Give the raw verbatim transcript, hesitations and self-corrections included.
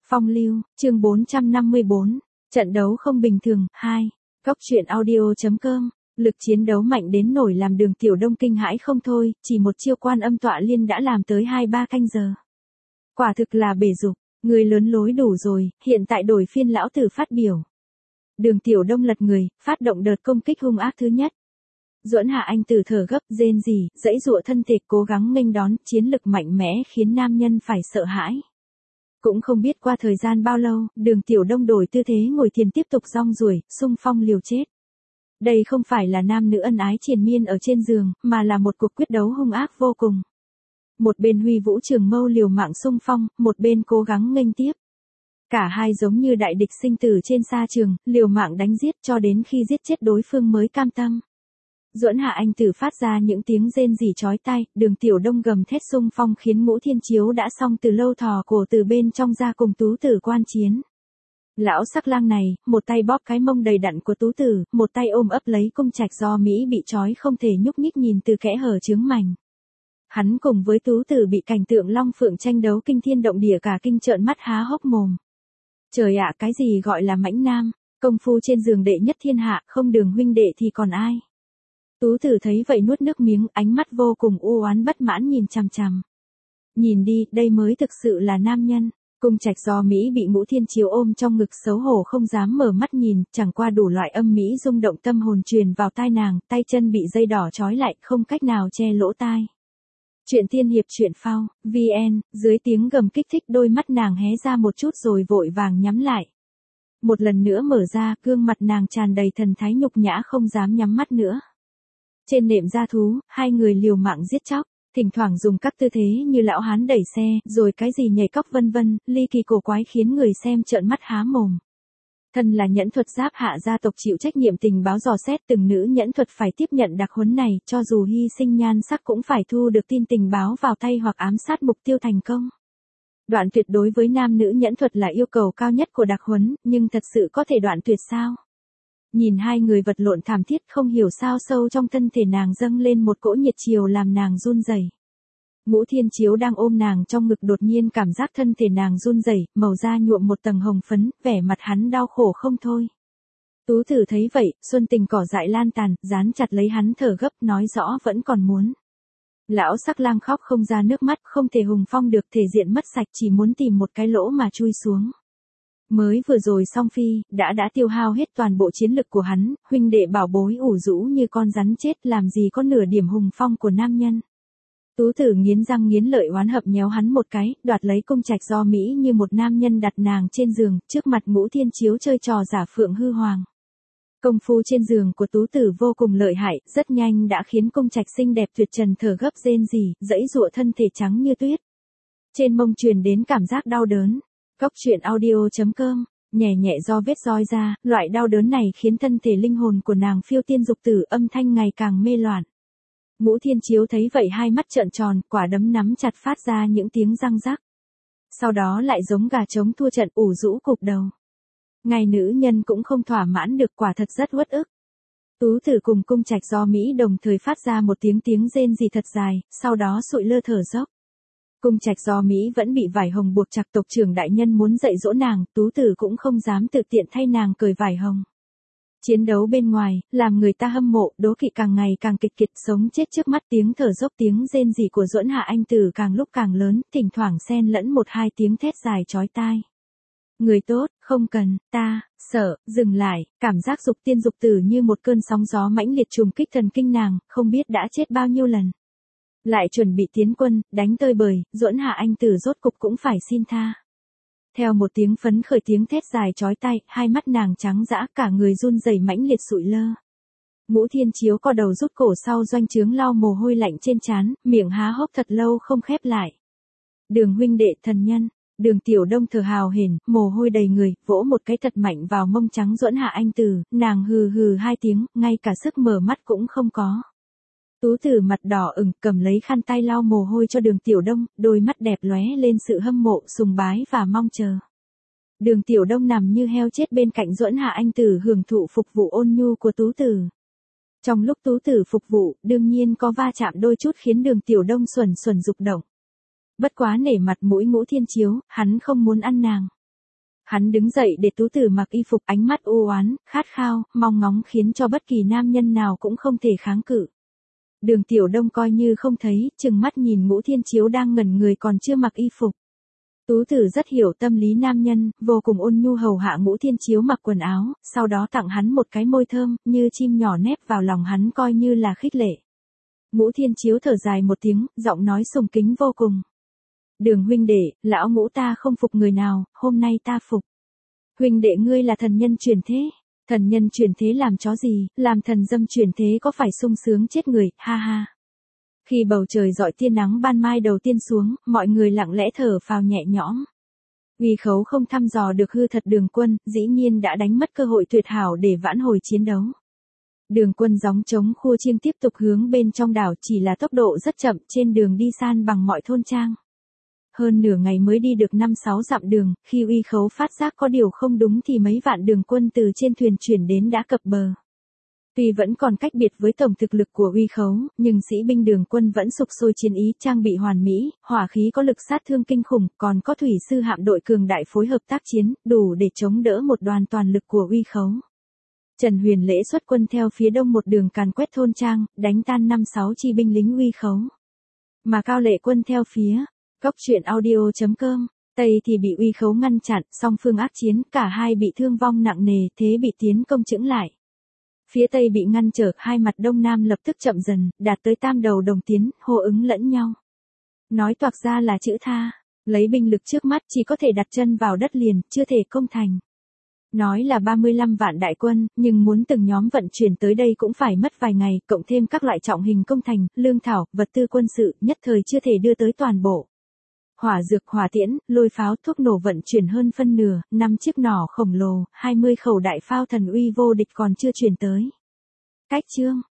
Phong lưu, chương bốn trăm năm mươi bốn, trận đấu không bình thường, hai, Góc truyện audio.com, lực chiến đấu mạnh đến nổi làm Đường Tiểu Đông kinh hãi không thôi, chỉ một chiêu Quan Âm Tọa Liên đã làm tới hai ba canh giờ. Quả thực là bể dục, người lớn lối đủ rồi, hiện tại đổi phiên lão tử phát biểu. Đường Tiểu Đông lật người, phát động đợt công kích hung ác thứ nhất. Duẫn Hạ Anh Tử thở gấp, rên rỉ, giãy giụa thân thể cố gắng nghênh đón, chiến lực mạnh mẽ khiến nam nhân phải sợ hãi. Cũng không biết qua thời gian bao lâu, Đường Tiểu Đông đổi tư thế ngồi thiền tiếp tục rong ruổi, xung phong liều chết. Đây không phải là nam nữ ân ái triền miên ở trên giường, mà là một cuộc quyết đấu hung ác vô cùng. Một bên huy vũ trường mâu liều mạng xung phong, một bên cố gắng nghênh tiếp. Cả hai giống như đại địch sinh tử trên sa trường, liều mạng đánh giết cho đến khi giết chết đối phương mới cam tâm. Duẫn Hạ Anh Tử phát ra những tiếng rên rỉ chói tai, Đường Tiểu Đông gầm thét xung phong khiến Ngũ Thiên Chiếu đã xong từ lâu thò cổ từ bên trong ra cùng Tú Tử quan chiến. Lão sắc lang này, một tay bóp cái mông đầy đặn của Tú Tử, một tay ôm ấp lấy cung trạch do Mỹ bị trói không thể nhúc nhích nhìn từ kẽ hở chướng mảnh. Hắn cùng với Tú Tử bị cảnh tượng long phượng tranh đấu kinh thiên động địa cả kinh trợn mắt há hốc mồm. Trời ạ, cái gì gọi là mãnh nam, công phu trên giường đệ nhất thiên hạ, không Đường huynh đệ thì còn ai. Tú Tử thấy vậy nuốt nước miếng, ánh mắt vô cùng u oán bất mãn nhìn chằm chằm. Nhìn đi, đây mới thực sự là nam nhân. Cung trạch do Mỹ bị Ngũ Thiên Chiếu ôm trong ngực xấu hổ không dám mở mắt nhìn, chẳng qua đủ loại âm mỹ rung động tâm hồn truyền vào tai nàng, tay chân bị dây đỏ trói lại, không cách nào che lỗ tai. Chuyện tiên hiệp truyện phao, vn, dưới tiếng gầm kích thích đôi mắt nàng hé ra một chút rồi vội vàng nhắm lại. Một lần nữa mở ra, gương mặt nàng tràn đầy thần thái nhục nhã không dám nhắm mắt nữa. Trên nệm da thú, hai người liều mạng giết chóc, thỉnh thoảng dùng các tư thế như lão hán đẩy xe, rồi cái gì nhảy cóc vân vân, ly kỳ cổ quái khiến người xem trợn mắt há mồm. Thân là nhẫn thuật giáp hạ gia tộc chịu trách nhiệm tình báo dò xét, từng nữ nhẫn thuật phải tiếp nhận đặc huấn này, cho dù hy sinh nhan sắc cũng phải thu được tin tình báo vào tay hoặc ám sát mục tiêu thành công. Đoạn tuyệt đối với nam nữ nhẫn thuật là yêu cầu cao nhất của đặc huấn, nhưng thật sự có thể đoạn tuyệt sao? Nhìn hai người vật lộn thảm thiết không hiểu sao sâu trong thân thể nàng dâng lên một cỗ nhiệt chiều làm nàng run rẩy. Ngũ Thiên Chiếu đang ôm nàng trong ngực đột nhiên cảm giác thân thể nàng run rẩy, màu da nhuộm một tầng hồng phấn, vẻ mặt hắn đau khổ không thôi. Tú Tử thấy vậy, xuân tình cỏ dại lan tàn, dán chặt lấy hắn thở gấp, nói rõ vẫn còn muốn. Lão sắc lang khóc không ra nước mắt, không thể hùng phong được, thể diện mất sạch, chỉ muốn tìm một cái lỗ mà chui xuống. Mới vừa rồi song phi, đã đã tiêu hao hết toàn bộ chiến lực của hắn, huynh đệ bảo bối ủ rũ như con rắn chết, làm gì có nửa điểm hùng phong của nam nhân. Tú Tử nghiến răng nghiến lợi oán hận nhéo hắn một cái, đoạt lấy cung trạch do Mỹ như một nam nhân đặt nàng trên giường, trước mặt Ngũ Thiên Chiếu chơi trò giả phượng hư hoàng. Công phu trên giường của Tú Tử vô cùng lợi hại, rất nhanh đã khiến cung trạch xinh đẹp tuyệt trần thở gấp rên rỉ, giãy giụa thân thể trắng như tuyết. Trên mông truyền đến cảm giác đau đớn. Góc truyện audio.com, nhẹ nhẹ do vết roi ra, loại đau đớn này khiến thân thể linh hồn của nàng phiêu tiên dục tử, âm thanh ngày càng mê loạn. Ngũ Thiên Chiếu thấy vậy hai mắt trợn tròn, quả đấm nắm chặt phát ra những tiếng răng rắc. Sau đó lại giống gà trống thua trận ủ rũ cụp đầu. Ngay nữ nhân cũng không thỏa mãn được, quả thật rất uất ức. Tú Tử cùng cung trạch do Mỹ đồng thời phát ra một tiếng tiếng rên rỉ thật dài, sau đó sụi lơ thở dốc. Cung trạch do Mỹ vẫn bị vải hồng buộc chặt, tộc trưởng đại nhân muốn dạy dỗ nàng, Tú Tử cũng không dám tự tiện thay nàng cởi vải hồng. Chiến đấu bên ngoài, làm người ta hâm mộ, đố kỵ càng ngày càng kịch kịch, sống chết trước mắt, tiếng thở dốc tiếng rên rỉ của Duẫn Hạ Anh Tử càng lúc càng lớn, thỉnh thoảng xen lẫn một hai tiếng thét dài chói tai. Người tốt, không cần, ta, sợ, dừng lại, cảm giác dục tiên dục tử như một cơn sóng gió mãnh liệt trùng kích thần kinh nàng, không biết đã chết bao nhiêu lần. Lại chuẩn bị tiến quân, đánh tơi bời, Duẫn Hạ Anh Tử rốt cục cũng phải xin tha. Theo một tiếng phấn khởi tiếng thét dài chói tai, hai mắt nàng trắng dã, cả người run rẩy mãnh liệt sụi lơ. Ngũ Thiên Chiếu co đầu rút cổ sau doanh trướng lau mồ hôi lạnh trên trán, miệng há hốc thật lâu không khép lại. Đường huynh đệ thần nhân, Đường Tiểu Đông thở hào hển, mồ hôi đầy người, vỗ một cái thật mạnh vào mông trắng Duẫn Hạ Anh Tử, nàng hừ hừ hai tiếng, ngay cả sức mở mắt cũng không có. Tú Tử mặt đỏ ửng, cầm lấy khăn tay lau mồ hôi cho Đường Tiểu Đông, đôi mắt đẹp lóe lên sự hâm mộ, sùng bái và mong chờ. Đường Tiểu Đông nằm như heo chết bên cạnh Duẫn Hạ Anh Tử hưởng thụ phục vụ ôn nhu của Tú Tử. Trong lúc Tú Tử phục vụ, đương nhiên có va chạm đôi chút khiến Đường Tiểu Đông xuẩn xuẩn dục động. Bất quá nể mặt mũi Ngũ Thiên Chiếu, hắn không muốn ăn nàng. Hắn đứng dậy để Tú Tử mặc y phục, ánh mắt u oán, khát khao, mong ngóng khiến cho bất kỳ nam nhân nào cũng không thể kháng cự. Đường Tiểu Đông coi như không thấy, chừng mắt nhìn Ngũ Thiên Chiếu đang ngẩn người còn chưa mặc y phục. Tú Tử rất hiểu tâm lý nam nhân, vô cùng ôn nhu hầu hạ Ngũ Thiên Chiếu mặc quần áo, sau đó tặng hắn một cái môi thơm, như chim nhỏ nép vào lòng hắn coi như là khích lệ. Ngũ Thiên Chiếu thở dài một tiếng, giọng nói sùng kính vô cùng. Đường huynh đệ, lão Ngũ ta không phục người nào, hôm nay ta phục. Huynh đệ ngươi là thần nhân truyền thế. Thần nhân truyền thế làm chó gì, làm thần dâm truyền thế có phải sung sướng chết người, ha ha. Khi bầu trời rọi tia nắng ban mai đầu tiên xuống, mọi người lặng lẽ thở phào nhẹ nhõm. Uy Khấu không thăm dò được hư thật Đường Quân, dĩ nhiên đã đánh mất cơ hội tuyệt hảo để vãn hồi chiến đấu. Đường Quân gióng trống khua chiêng tiếp tục hướng bên trong đảo, chỉ là tốc độ rất chậm, trên đường đi san bằng mọi thôn trang. Hơn nửa ngày mới đi được năm sáu dặm đường, khi Uy Khấu phát giác có điều không đúng thì mấy vạn đường quân từ trên thuyền chuyển đến đã cập bờ. Tuy vẫn còn cách biệt với tổng thực lực của Uy Khấu, nhưng sĩ binh Đường Quân vẫn sục sôi chiến ý, trang bị hoàn mỹ, hỏa khí có lực sát thương kinh khủng, còn có thủy sư hạm đội cường đại phối hợp tác chiến, đủ để chống đỡ một đoàn toàn lực của Uy Khấu. Trần Huyền Lễ xuất quân theo phía đông một đường càn quét thôn trang, đánh tan năm sáu chi binh lính Uy Khấu. Mà Cao Lệ Quân theo phía Cốc truyện audio chấm com, Tây thì bị Uy Khấu ngăn chặn, song phương ác chiến, cả hai bị thương vong nặng nề, thế bị tiến công chững lại. Phía Tây bị ngăn trở, hai mặt Đông Nam lập tức chậm dần, đạt tới tam đầu đồng tiến, hô ứng lẫn nhau. Nói toạc ra là chữ tha, lấy binh lực trước mắt chỉ có thể đặt chân vào đất liền, chưa thể công thành. Nói là ba mươi lăm vạn đại quân, nhưng muốn từng nhóm vận chuyển tới đây cũng phải mất vài ngày, cộng thêm các loại trọng hình công thành, lương thảo, vật tư quân sự, nhất thời chưa thể đưa tới toàn bộ. Hỏa dược, hỏa tiễn, lôi pháo, thuốc nổ vận chuyển hơn phân nửa, năm chiếc nỏ khổng lồ, hai mươi khẩu đại phao thần uy vô địch còn chưa chuyển tới. Cách chương